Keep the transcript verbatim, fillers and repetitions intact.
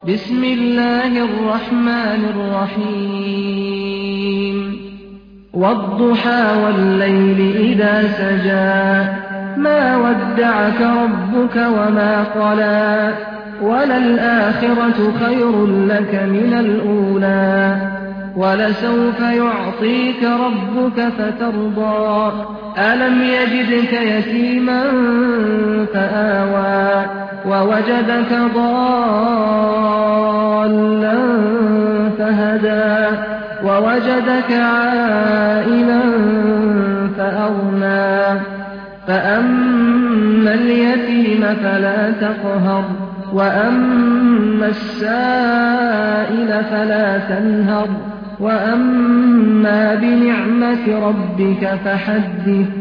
بسم الله الرحمن الرحيم والضحى والليل إذا سجى ما ودعك ربك وما قلى وللآخرة خير لك من الأولى ولسوف يعطيك ربك فترضى ألم يجدك يتيما فآوى ووجدك ضالا فهدى ووجدك عائلا فأغنى فأما اليتيم فلا تقهر وأما السائل فلا تنهر وأما بنعمة ربك فحدث